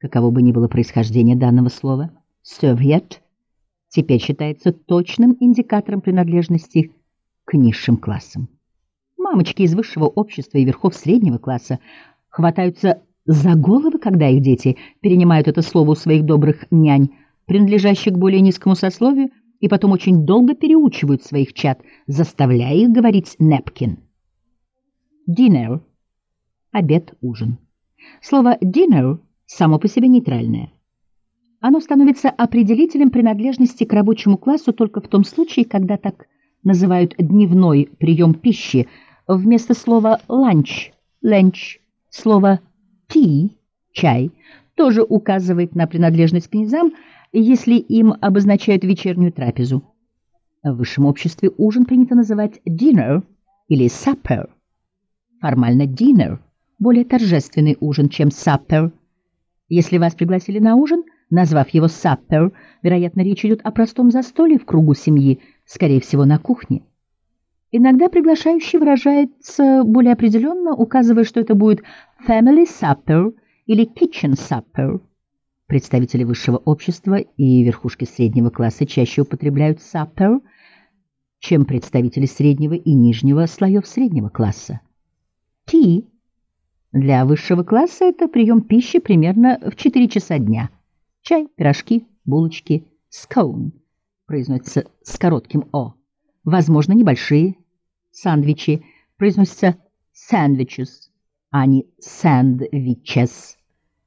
каково бы ни было происхождение данного слова, Soviet теперь считается точным индикатором принадлежности к низшим классам. Мамочки из высшего общества и верхов среднего класса хватаются за головы, когда их дети перенимают это слово у своих добрых нянь, принадлежащих к более низкому сословию, и потом очень долго переучивают своих чад, заставляя их говорить napkin. Dinner – обед, ужин. Слово dinner само по себе нейтральное. Оно становится определителем принадлежности к рабочему классу только в том случае, когда так называют дневной прием пищи вместо слова lunch – lunch. Слово tea – чай тоже указывает на принадлежность к низам, если им обозначают вечернюю трапезу. В высшем обществе ужин принято называть dinner или supper. Формально dinner – более торжественный ужин, чем supper. Если вас пригласили на ужин, назвав его supper, вероятно, речь идет о простом застолье в кругу семьи, скорее всего, на кухне. Иногда приглашающий выражается более определенно, указывая, что это будет family supper или kitchen supper. Представители высшего общества и верхушки среднего класса чаще употребляют supper, чем представители среднего и нижнего слоев среднего класса. Tea для высшего класса – это прием пищи примерно в 4 часа дня. Чай, пирожки, булочки, scone произносится с коротким «о». Возможно, небольшие сандвичи произносятся sandwiches, а не sandwiches.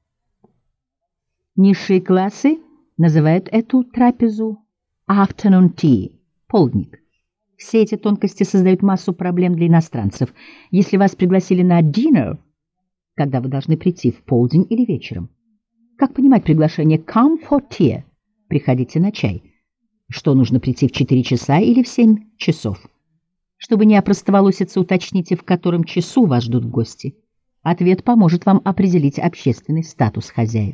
Низшие классы называют эту трапезу afternoon tea – полдник. Все эти тонкости создают массу проблем для иностранцев. Если вас пригласили на dinner, когда вы должны прийти в полдень или вечером? Как понимать приглашение come for tea – приходите на чай? Что, нужно прийти в 4 часа или в 7 часов? Чтобы не опростоволоситься, уточните, в котором часу вас ждут гости. Ответ поможет вам определить общественный статус хозяев.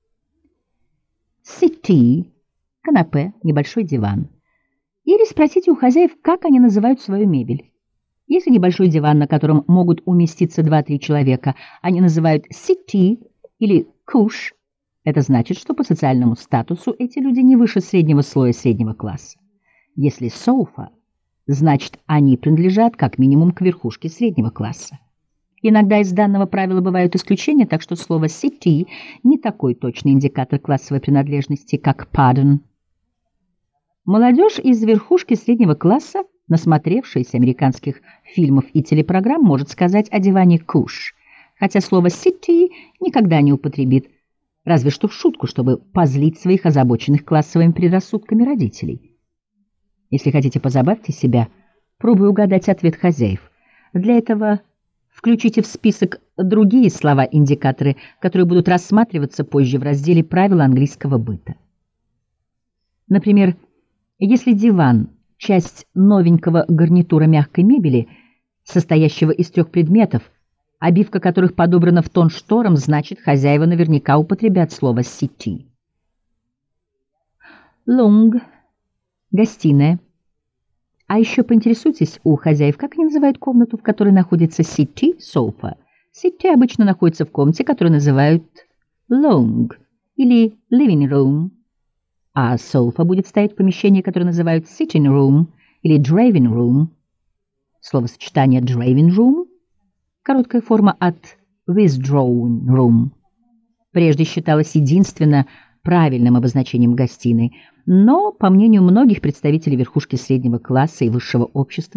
Settee – канапе, небольшой диван. Или спросите у хозяев, как они называют свою мебель. Если небольшой диван, на котором могут уместиться 2-3 человека, они называют settee или couch, это значит, что по социальному статусу эти люди не выше среднего слоя среднего класса. Если sofa, значит, они принадлежат как минимум к верхушке среднего класса. Иногда из данного правила бывают исключения, так что слово settee не такой точный индикатор классовой принадлежности, как pardon. Молодежь из верхушки среднего класса, насмотревшаяся американских фильмов и телепрограмм, может сказать о диване couch, хотя слово settee никогда не употребит, разве что в шутку, чтобы позлить своих озабоченных классовыми предрассудками родителей. Если хотите, позабавьте себя, пробуя угадать ответ хозяев. Для этого включите в список другие слова-индикаторы, которые будут рассматриваться позже в разделе «Правила английского быта». Например, если диван – часть новенького гарнитура мягкой мебели, состоящего из 3 предметов, обивка которых подобрана в тон шторам, значит, хозяева наверняка употребят слово settee. Lounge – гостиная. А еще поинтересуйтесь у хозяев, как они называют комнату, в которой находится settee, sofa. Settee обычно находится в комнате, которую называют lounge или living room, а sofa будет стоять в помещении, которое называют sitting room или driving room. Словосочетание driving room – короткая форма от withdrawing room. Прежде считалось единственно правильным обозначением гостиной, но, по мнению многих представителей верхушки среднего класса и высшего общества,